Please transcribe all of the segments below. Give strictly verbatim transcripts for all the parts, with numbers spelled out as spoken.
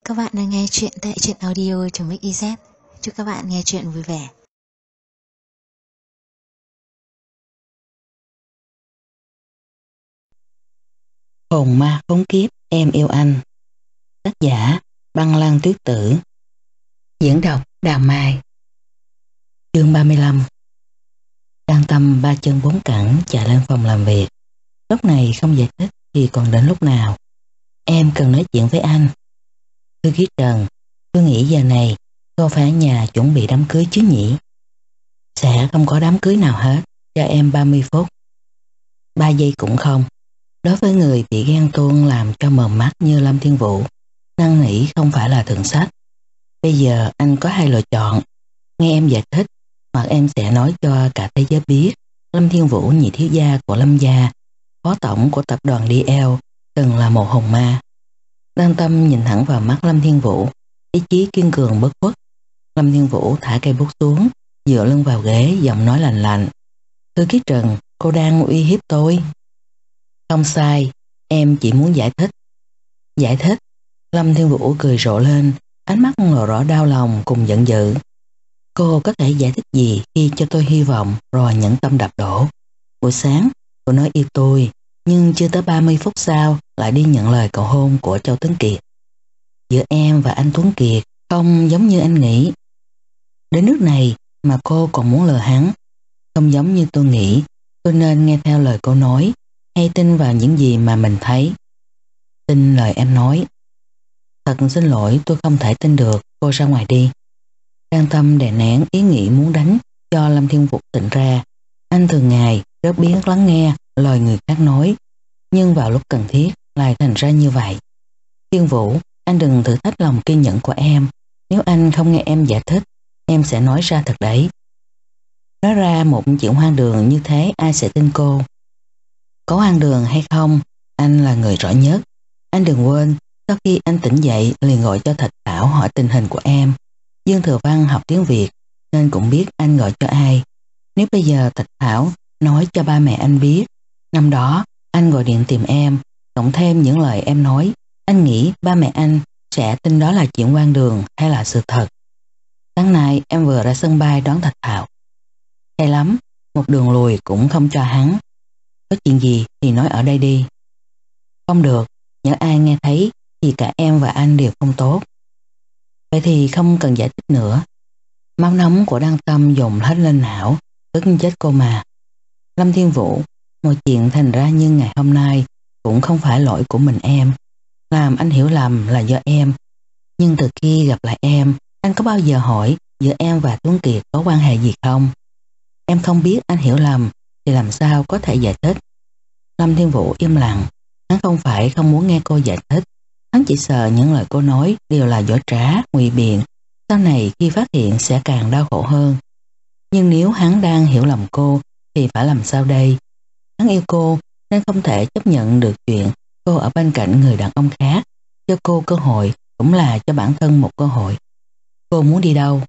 Các bạn đang nghe chuyện tại truyện audio.mixyz. Chúc các bạn nghe chuyện vui vẻ. Hồn ma khốn kiếp em yêu anh. Tác giả Băng Lan Tuyết Tử. Diễn đọc Đào Mai. Chương ba mươi lăm. Đang Tâm ba chân bốn cẳng chạy lên phòng làm việc. Lúc này không giải thích thì còn đến lúc nào. Em cần nói chuyện với anh. Thư ký Trần, tôi nghĩ giờ này cô phải ở nhà chuẩn bị đám cưới chứ nhỉ? Sẽ không có đám cưới nào hết, cho em ba mươi phút. ba giây cũng không. Đối với người bị ghen tuông làm cho mờ mắt như Lâm Thiên Vũ, năn nỉ không phải là thượng sách. Bây giờ anh có hai lựa chọn. Nghe em giải thích, hoặc em sẽ nói cho cả thế giới biết Lâm Thiên Vũ, nhị thiếu gia của Lâm gia, phó tổng của tập đoàn đê lờ, từng là một hồn ma. Đăng Tâm nhìn thẳng vào mắt Lâm Thiên Vũ, ý chí kiên cường bất khuất. Lâm Thiên Vũ thả cây bút xuống, dựa lưng vào ghế, giọng nói lạnh lạnh. Thư ký Trần, cô đang uy hiếp tôi. Không sai, em chỉ muốn giải thích. Giải thích? Lâm Thiên Vũ cười rộ lên, ánh mắt lộ rõ đau lòng cùng giận dữ. Cô có thể giải thích gì khi cho tôi hy vọng rồi nhẫn tâm đập đổ? Buổi sáng, cô nói yêu tôi, nhưng chưa tới ba mươi phút sau lại đi nhận lời cầu hôn của Châu Tuấn Kiệt. Giữa em và anh Tuấn Kiệt không giống như anh nghĩ. Đến nước này mà cô còn muốn lừa hắn. Không giống như tôi nghĩ, tôi nên nghe theo lời cô nói hay tin vào những gì mà mình thấy. Tin lời em nói. Thật xin lỗi, tôi không thể tin được, cô ra ngoài đi. Đang Tâm đè nén ý nghĩ muốn đánh cho Lâm Thiên Vũ tỉnh ra. Anh thường ngày rất biết lắng nghe lời người khác nói, nhưng vào lúc cần thiết lại thành ra như vậy. Thiên Vũ, anh đừng thử thách lòng kiên nhẫn của em. Nếu anh không nghe em giải thích, em sẽ nói ra thật đấy. Nói ra một chuyện hoang đường như thế ai sẽ tin cô? Có hoang đường hay không, anh là người rõ nhất. Anh đừng quên, sau khi anh tỉnh dậy liền gọi cho Thạch Thảo hỏi tình hình của em. Dương Thừa Văn học tiếng Việt nên cũng biết anh gọi cho ai. Nếu bây giờ Thạch Thảo nói cho ba mẹ anh biết năm đó anh gọi điện tìm em, cộng thêm những lời em nói, anh nghĩ ba mẹ anh sẽ tin đó là chuyện hoang đường hay là sự thật. Sáng nay em vừa ra sân bay đón Thạch Thảo. Hay lắm, một đường lùi cũng không cho hắn. Có chuyện gì thì nói ở đây đi. Không được, nhỡ ai nghe thấy thì cả em và anh đều không tốt. Vậy thì không cần giải thích nữa. Máu nóng của Đăng Tâm dồn hết lên não, tức chết cô mà. Lâm Thiên Vũ, mọi chuyện thành ra như ngày hôm nay cũng không phải lỗi của mình em. Làm anh hiểu lầm là do em. Nhưng từ khi gặp lại em, anh có bao giờ hỏi giữa em và Tuấn Kiệt có quan hệ gì không? Em không biết anh hiểu lầm thì làm sao có thể giải thích? Lâm Thiên Vũ im lặng. Hắn không phải không muốn nghe cô giải thích. Hắn chỉ sợ những lời cô nói đều là dối trá, ngụy biện. Sau này khi phát hiện sẽ càng đau khổ hơn. Nhưng nếu hắn đang hiểu lầm cô thì phải làm sao đây? Hắn yêu cô nên không thể chấp nhận được chuyện cô ở bên cạnh người đàn ông khác. Cho cô cơ hội cũng là cho bản thân một cơ hội. Cô muốn đi đâu?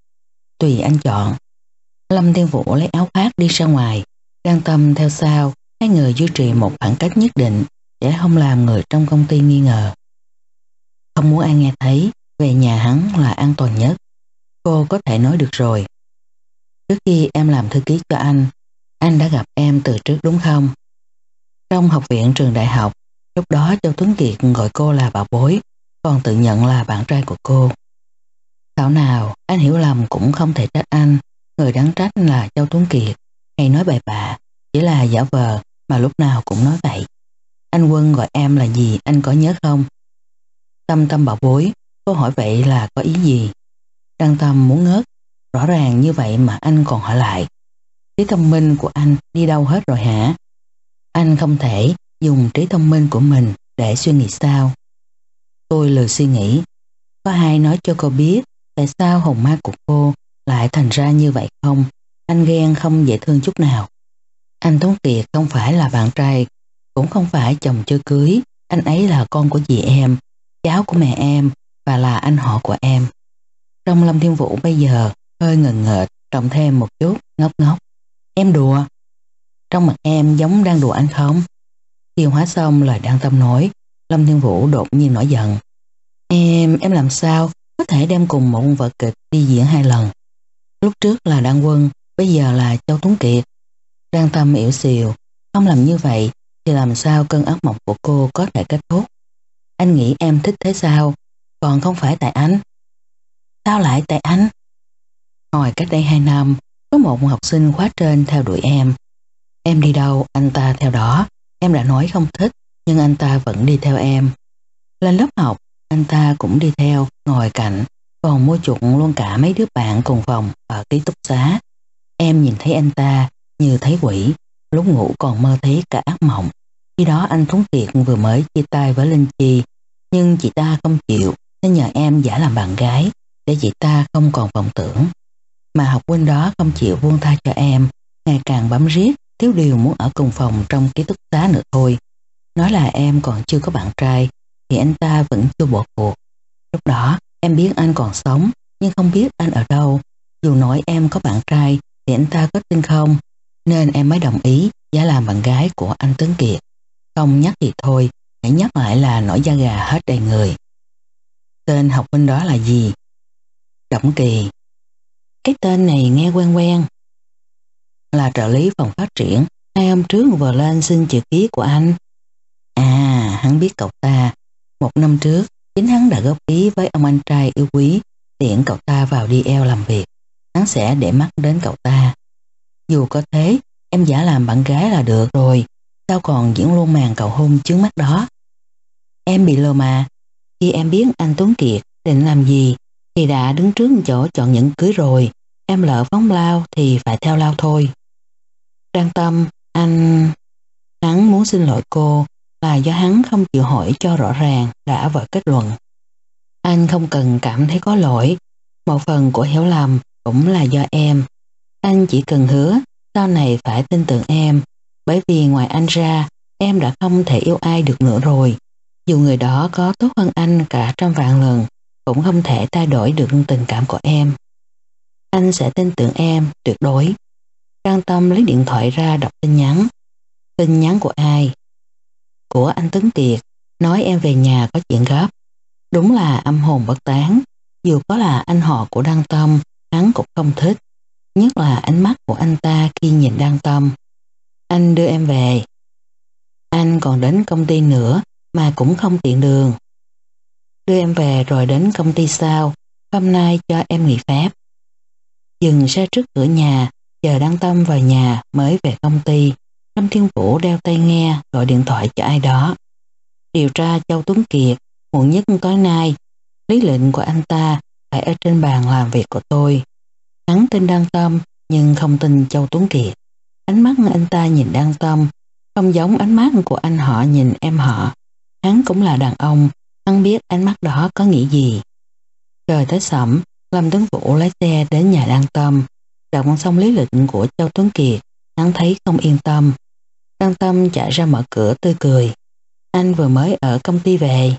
Tùy anh chọn. Lâm Thiên Vũ lấy áo khoác đi ra ngoài. Đang Tâm theo sau, hai người duy trì một khoảng cách nhất định để không làm người trong công ty nghi ngờ. Không muốn ai nghe thấy, về nhà hắn là an toàn nhất. Cô có thể nói được rồi. Trước khi em làm thư ký cho anh, anh đã gặp em từ trước đúng không? Trong học viện trường đại học, lúc đó Châu Tuấn Kiệt gọi cô là bảo bối, còn tự nhận là bạn trai của cô. Thảo nào, anh hiểu lầm cũng không thể trách anh, người đáng trách là Châu Tuấn Kiệt, hay nói bậy bạ, chỉ là giả vờ mà lúc nào cũng nói vậy. Anh Quân gọi em là gì anh có nhớ không? Tâm Tâm bảo bối, cô hỏi vậy là có ý gì? Đăng Tâm muốn ngớt, rõ ràng như vậy mà anh còn hỏi lại. Trí thông minh của anh đi đâu hết rồi hả? Anh không thể dùng trí thông minh của mình để suy nghĩ sao? Tôi lười suy nghĩ. Có ai nói cho cô biết tại sao hồn ma của cô lại thành ra như vậy không? Anh ghen không dễ thương chút nào. Anh Tuấn Kiệt không phải là bạn trai, cũng không phải chồng chưa cưới. Anh ấy là con của dì em, cháu của mẹ em và là anh họ của em. Trong Lâm Thiên Vũ bây giờ hơi ngần ngợt, cộng thêm một chút ngốc ngốc. Em đùa. Trong mặt em giống đang đùa anh không? Tiêu hóa xong lời Đăng Tâm nói, Lâm Thiên Vũ đột nhiên nổi giận. Em, em làm sao có thể đem cùng một vở kịch đi diễn hai lần? Lúc trước là Đan Quân, bây giờ là Châu Tuấn Kiệt. Đan Tâm yếu xìu, không làm như vậy thì làm sao cơn ác mộng của cô có thể kết thúc? Anh nghĩ em thích thế sao? Còn không phải tại anh. Sao lại tại anh? Hồi cách đây hai năm, có một học sinh khóa trên theo đuổi em. Em đi đâu, anh ta theo đó. Em đã nói không thích, nhưng anh ta vẫn đi theo em. Lên lớp học, anh ta cũng đi theo, ngồi cạnh, còn mua chuộc luôn cả mấy đứa bạn cùng phòng ở ký túc xá. Em nhìn thấy anh ta như thấy quỷ, lúc ngủ còn mơ thấy cả ác mộng. Khi đó anh Tuấn Kiệt vừa mới chia tay với Linh Chi, nhưng chị ta không chịu nên nhờ em giả làm bạn gái để chị ta không còn vọng tưởng. Mà học huynh đó không chịu buông tha cho em, ngày càng bám riết, thiếu điều muốn ở cùng phòng trong ký túc xá nữa thôi. Nói là em còn chưa có bạn trai thì anh ta vẫn chưa bỏ cuộc. Lúc đó em biết anh còn sống nhưng không biết anh ở đâu. Dù nói em có bạn trai thì anh ta có tin không, nên em mới đồng ý giả làm bạn gái của anh Tuấn Kiệt. Không nhắc thì thôi, hãy nhắc lại là nổi da gà hết đầy người. Tên học huynh đó là gì? Đổng Kỳ. Cái tên này nghe quen quen. Là trợ lý phòng phát triển, hai hôm trước vừa lên xin chữ ký của anh. À, hắn biết cậu ta. Một năm trước, chính hắn đã góp ý với ông anh trai yêu quý tiễn cậu ta vào đê lờ làm việc. Hắn sẽ để mắt đến cậu ta. Dù có thế, em giả làm bạn gái là được rồi. Sao còn diễn luôn màn cầu hôn trước mắt đó? Em bị lừa mà. Khi em biết anh Tuấn Kiệt định làm gì thì đã đứng trước chỗ chọn nhẫn cưới rồi. Em lỡ phóng lao thì phải theo lao thôi. Đan Tâm, anh... Hắn muốn xin lỗi cô là do hắn không chịu hỏi cho rõ ràng đã vỡ kết luận. Anh không cần cảm thấy có lỗi. Một phần của hiểu lầm cũng là do em. Anh chỉ cần hứa sau này phải tin tưởng em, bởi vì ngoài anh ra em đã không thể yêu ai được nữa rồi. Dù người đó có tốt hơn anh cả trăm vạn lần cũng không thể thay đổi được tình cảm của em. Anh sẽ tin tưởng em tuyệt đối. Đan Tâm lấy điện thoại ra đọc tin nhắn. Tin nhắn của ai? Của anh Tuấn Kiệt, nói em về nhà có chuyện gấp. Đúng là âm hồn bất tán. Dù có là anh họ của Đan Tâm, hắn cũng không thích. Nhất là ánh mắt của anh ta khi nhìn Đan Tâm. Anh đưa em về. Anh còn đến công ty nữa mà cũng không tiện đường. Đưa em về rồi đến công ty sao? Hôm nay cho em nghỉ phép. Dừng xe trước cửa nhà, chờ Đan Tâm vào nhà mới về công ty. Lâm Thiên Vũ đeo tai nghe gọi điện thoại cho ai đó. Điều tra Châu Tuấn Kiệt, muộn nhất tối nay. Lý lệnh của anh ta phải ở trên bàn làm việc của tôi. Hắn tin Đan Tâm nhưng không tin Châu Tuấn Kiệt. Ánh mắt anh ta nhìn Đan Tâm không giống ánh mắt của anh họ nhìn em họ. Hắn cũng là đàn ông, hắn biết ánh mắt đó có nghĩa gì. Trời tới sẩm, Lâm Tuấn Vũ lái xe đến nhà Đan Tâm. Đọc xong lý lịch của Châu Tuấn Kiệt, hắn thấy không yên tâm. Đan Tâm chạy ra mở cửa tươi cười. Anh vừa mới ở công ty về.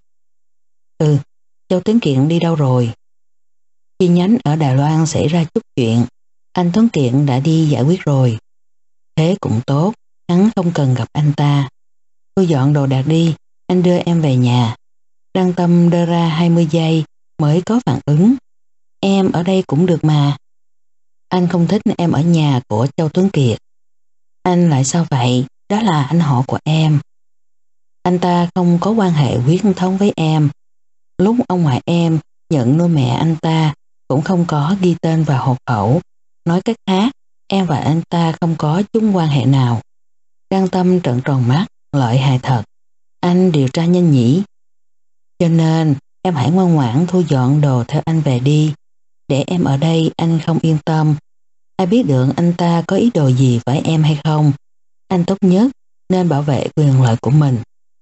Ừ, Châu Tuấn Kiệt đi đâu rồi? Chi nhánh ở Đài Loan xảy ra chút chuyện, anh Tuấn Kiệt đã đi giải quyết rồi. Thế cũng tốt, hắn không cần gặp anh ta. Tôi dọn đồ đạc đi, anh đưa em về nhà. Đan Tâm đưa ra hai mươi giây mới có phản ứng. Em ở đây cũng được mà. Anh không thích em ở nhà của Châu Tuấn Kiệt. Anh lại sao vậy? Đó là anh họ của em. Anh ta không có quan hệ huyết thống với em. Lúc ông ngoại em nhận nuôi mẹ anh ta cũng không có ghi tên vào hộ khẩu. Nói cách khác, em và anh ta không có chung quan hệ nào. Đan Tâm trợn tròn mắt, lợi hại thật. Anh điều tra nhanh nhỉ. Cho nên em hãy ngoan ngoãn thu dọn đồ theo anh về đi. Để em ở đây anh không yên tâm. Ai biết được anh ta có ý đồ gì với em hay không. Anh tốt nhất nên bảo vệ quyền lợi của mình.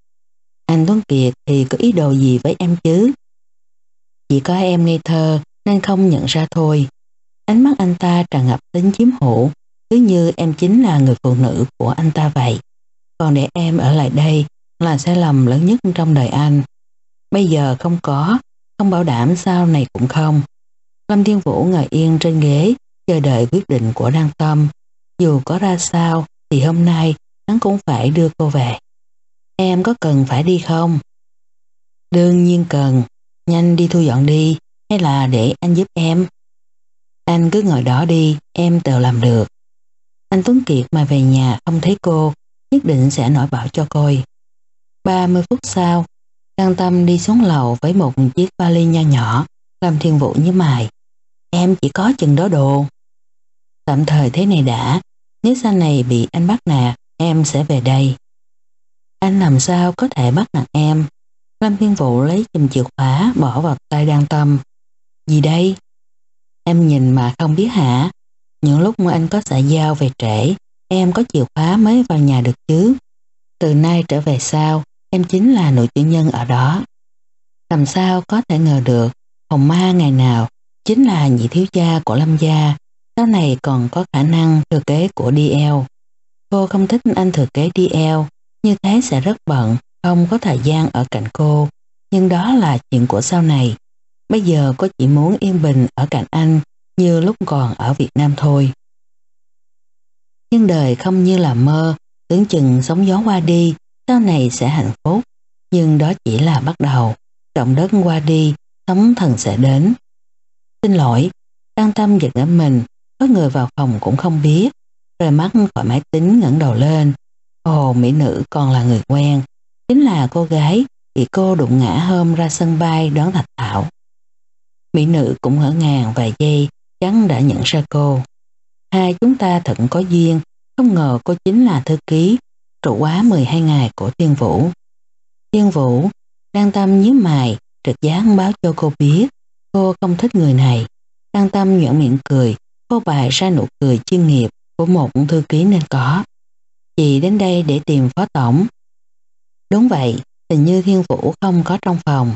Anh Tuấn Kiệt thì có ý đồ gì với em chứ? Chỉ có em ngây thơ nên không nhận ra thôi. Ánh mắt anh ta tràn ngập tính chiếm hữu, cứ như em chính là người phụ nữ của anh ta vậy. Còn để em ở lại đây là sai lầm lớn nhất trong đời anh. Bây giờ không có, không bảo đảm sau này cũng không. Lâm Thiên Vũ ngồi yên trên ghế, chờ đợi quyết định của Đan Tâm. Dù có ra sao thì hôm nay hắn cũng phải đưa cô về. Em có cần phải đi không? Đương nhiên cần. nhanh đi thu dọn đi, hay là để anh giúp em? Anh cứ ngồi đó đi, em tự làm được. Anh Tuấn Kiệt mà về nhà không thấy cô, nhất định sẽ nổi bão cho coi. ba mươi phút sau, Đăng Tâm đi xuống lầu với một chiếc vali nho nhỏ. Lâm Thiên Vũ như mày: em chỉ có chừng đó đồ. Tạm thời thế này đã, nếu sau này bị anh bắt nạt, em sẽ về đây. Anh làm sao có thể bắt nạt em? Lâm Thiên Vũ lấy chùm chìa khóa bỏ vào tay Đăng Tâm. Gì đây? Em nhìn mà không biết hả? Những lúc mà anh có xã giao về trễ, em có chìa khóa mới vào nhà được chứ. Từ nay trở về sau, em chính là nữ chủ nhân ở đó. Làm sao có thể ngờ được, Hồng Ma ngày nào chính là nhị thiếu gia của Lâm gia, sau này còn có khả năng thừa kế của đê lờ. Cô không thích anh thừa kế đê lờ, như thế sẽ rất bận, không có thời gian ở cạnh cô. Nhưng đó là chuyện của sau này. Bây giờ cô chỉ muốn yên bình ở cạnh anh như lúc còn ở Việt Nam thôi. Nhưng đời không như là mơ, tưởng chừng sóng gió qua đi, sau này sẽ hạnh phúc. Nhưng đó chỉ là bắt đầu. Động đất qua đi, sóng thần sẽ đến. Xin lỗi, Đăng Tâm giật nảy mình, có người vào phòng cũng không biết. Rời mắt khỏi máy tính ngẩng đầu lên. Ồ, mỹ nữ còn là người quen. Chính là cô gái bị cô đụng ngã hôm ra sân bay đón Thạch Thảo. Mỹ nữ cũng ngỡ ngàng vài giây, chắn đã nhận ra cô. Hai chúng ta thật có duyên, không ngờ cô chính là thư ký trụ quá mười hai ngày của Thiên Vũ. Thiên Vũ, Đăng Tâm nhíu mày, trực giác báo cho cô biết cô không thích người này. Đăng Tâm nhoẻn miệng cười, cô bày ra nụ cười chuyên nghiệp của một thư ký nên có. Chị đến đây để tìm phó tổng. Đúng vậy, hình như Thiên Vũ không có trong phòng.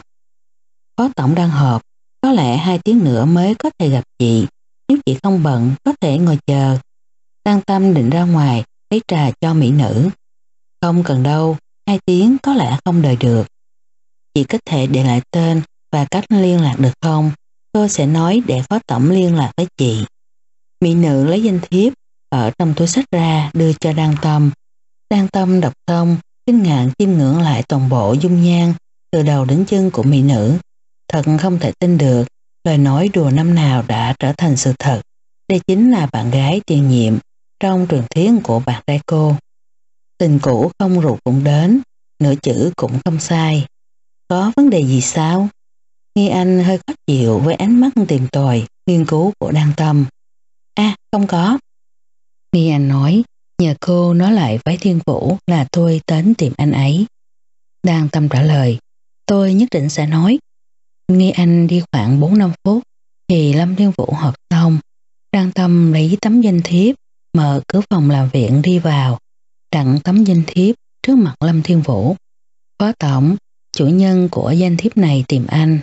Phó tổng đang họp, có lẽ hai tiếng nữa mới có thể gặp chị. Nếu chị không bận, có thể ngồi chờ. Đăng Tâm định ra ngoài lấy trà cho mỹ nữ. Không cần đâu, hai tiếng có lẽ không đợi được. Chị có thể để lại tên và cách liên lạc được không? Tôi sẽ nói để phó tổng liên lạc với chị. Mỹ nữ lấy danh thiếp ở trong túi sách ra đưa cho Đăng Tâm. Đăng Tâm đọc xong, kinh ngạc chiêm ngưỡng lại toàn bộ dung nhan từ đầu đến chân của mỹ nữ. Thật không thể tin được, lời nói đùa năm nào đã trở thành sự thật. Đây chính là bạn gái tiền nhiệm trong truyền thuyết của bạn trai cô. Tình cũ không rượu cũng đến, nửa chữ cũng không sai. Có vấn đề gì sao? Nghi Anh hơi khó chịu với ánh mắt tìm tòi, nghiên cứu của Đăng Tâm. À, không có. Nghi Anh nói, nhờ cô nói lại với Thiên Vũ là tôi đến tìm anh ấy. Đăng Tâm trả lời, tôi nhất định sẽ nói. Nghi Anh đi khoảng bốn năm phút thì Lâm Thiên Vũ họp xong. Đăng Tâm lấy tấm danh thiếp, mở cửa phòng làm việc đi vào, đặt tấm danh thiếp trước mặt Lâm Thiên Vũ. Phó tổng, chủ nhân của danh thiếp này tìm anh.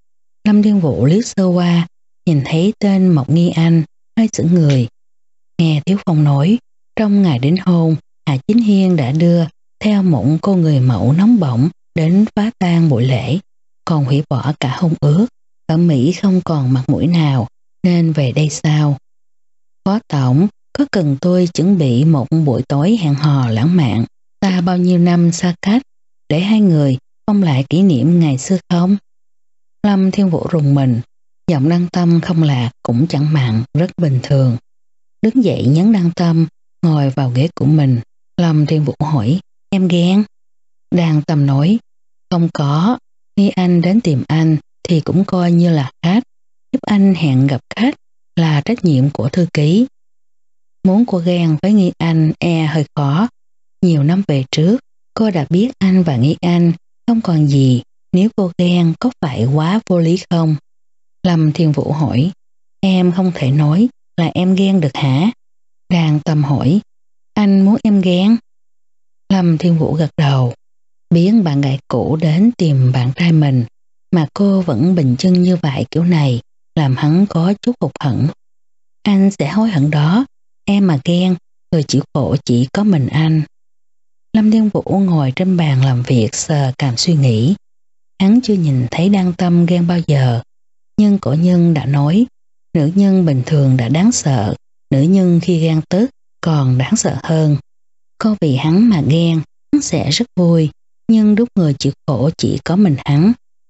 Lâm Thiên Vũ liếc sơ qua, nhìn thấy tên Mộc Nghi Anh, hơi sững người. Nghe Thiếu Phong nói, trong ngày đến hôn, Hạ Chính Hiên đã đưa theo một cô người mẫu nóng bỏng đến phá tan buổi lễ, còn hủy bỏ cả hôn ước. Ở Mỹ không còn mặt mũi nào, nên về đây sao? Phó tổng, có cần tôi chuẩn bị một buổi tối hẹn hò lãng mạn, ta bao nhiêu năm xa cách, để hai người phong lại kỷ niệm ngày xưa không? Lâm Thiên Vũ rùng mình, giọng Đăng Tâm không lạc cũng chẳng mặn, rất bình thường. Đứng dậy nhấn Đăng Tâm, ngồi vào ghế của mình. Lâm Thiên Vũ hỏi, em ghen? Đăng Tâm nói, không có, Nghi Anh đến tìm anh thì cũng coi như là khách, giúp anh hẹn gặp khách là trách nhiệm của thư ký. Muốn cô ghen với Nghi Anh e hơi khó. Nhiều năm về trước, cô đã biết anh và Nghi Anh không còn gì, nếu cô ghen có phải quá vô lý không? Lâm Thiên Vũ hỏi, em không thể nói là em ghen được hả? Đăng Tâm hỏi, anh muốn em ghen? Lâm Thiên Vũ gật đầu, biến bạn gái cũ đến tìm bạn trai mình, mà cô vẫn bình chân như vậy kiểu này, làm hắn có chút hụt hẫng. Anh sẽ hối hận đó, em mà ghen, người chịu khổ chỉ có mình anh. Lâm Thiên Vũ ngồi trên bàn làm việc sờ cằm suy nghĩ. Hắn chưa nhìn thấy Đăng Tâm ghen bao giờ, nhưng cổ nhân đã nói, nữ nhân bình thường đã đáng sợ, nữ nhân khi ghen tức còn đáng sợ hơn. Cô vì hắn mà ghen, hắn sẽ rất vui, nhưng lúc người chịu khổ chỉ có mình hắn,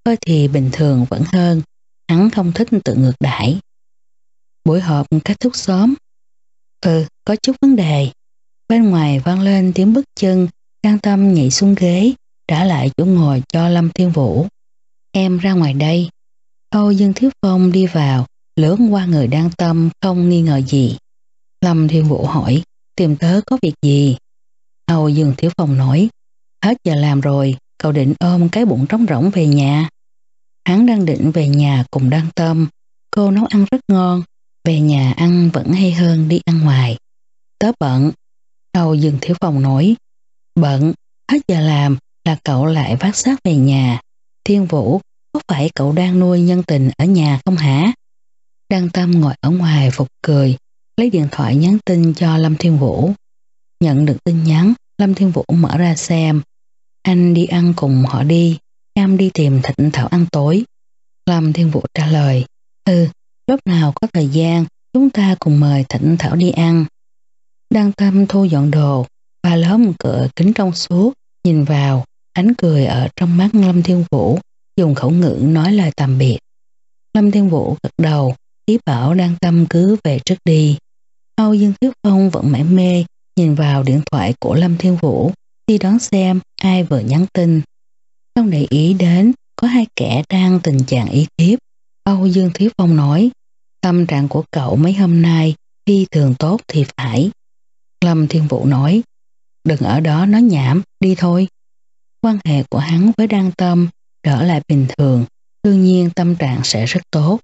Thôi thì bình thường vẫn hơn, hắn không thích tự ngược đãi. Buổi họp kết thúc sớm. Ừ, có chút vấn đề. Bên ngoài vang lên tiếng bước chân, Đăng Tâm nhảy xuống ghế, trả lại chỗ ngồi cho Lâm Thiên Vũ. Em ra ngoài đây. Âu Dương Thiếu Phong đi vào, lướt qua người Đăng Tâm không nghi ngờ gì. Lâm Thiên Vũ hỏi, tìm tớ có việc gì? Âu Dương Thiếu Phong nói, hết giờ làm rồi, cậu định ôm cái bụng trống rỗng về nhà. Hắn đang định về nhà cùng Đăng Tâm, cô nấu ăn rất ngon, về nhà ăn vẫn hay hơn đi ăn ngoài. Tớ bận. Âu Dương Thiếu Phong nói, bận, hết giờ làm là cậu lại vác xác về nhà. Thiên Vũ, có phải cậu đang nuôi nhân tình ở nhà không hả? Đăng Tâm ngồi ở ngoài phục cười, lấy điện thoại nhắn tin cho Lâm Thiên Vũ. Nhận được tin nhắn, Lâm Thiên Vũ mở ra xem. Anh đi ăn cùng họ đi, em đi tìm Thịnh Thảo ăn tối. Lâm Thiên Vũ trả lời, ừ, lúc nào có thời gian chúng ta cùng mời Thịnh Thảo đi ăn. Đăng Tâm thu dọn đồ, ba lớp cửa kính trong suốt, nhìn vào, ánh cười ở trong mắt Lâm Thiên Vũ, dùng khẩu ngữ nói lời tạm biệt. Lâm Thiên Vũ gật đầu, ý bảo Đăng Tâm cứ về trước đi. Âu Dương Thiếu Phong vẫn mải mê, nhìn vào điện thoại của Lâm Thiên Vũ, đi đón xem ai vừa nhắn tin. Không để ý đến có hai kẻ đang tình trạng ý thiếp. Âu Dương Thiếu Phong nói, tâm trạng của cậu mấy hôm nay phi thường tốt thì phải. Lâm Thiên Vũ nói, đừng ở đó nói nhảm, đi thôi. Quan hệ của hắn với Đăng Tâm trở lại bình thường, đương nhiên tâm trạng sẽ rất tốt.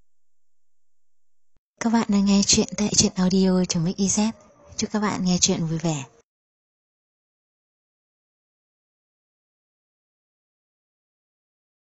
Các bạn đang nghe chuyện tại truyện audio.mixyz. Chúc các bạn nghe chuyện vui vẻ.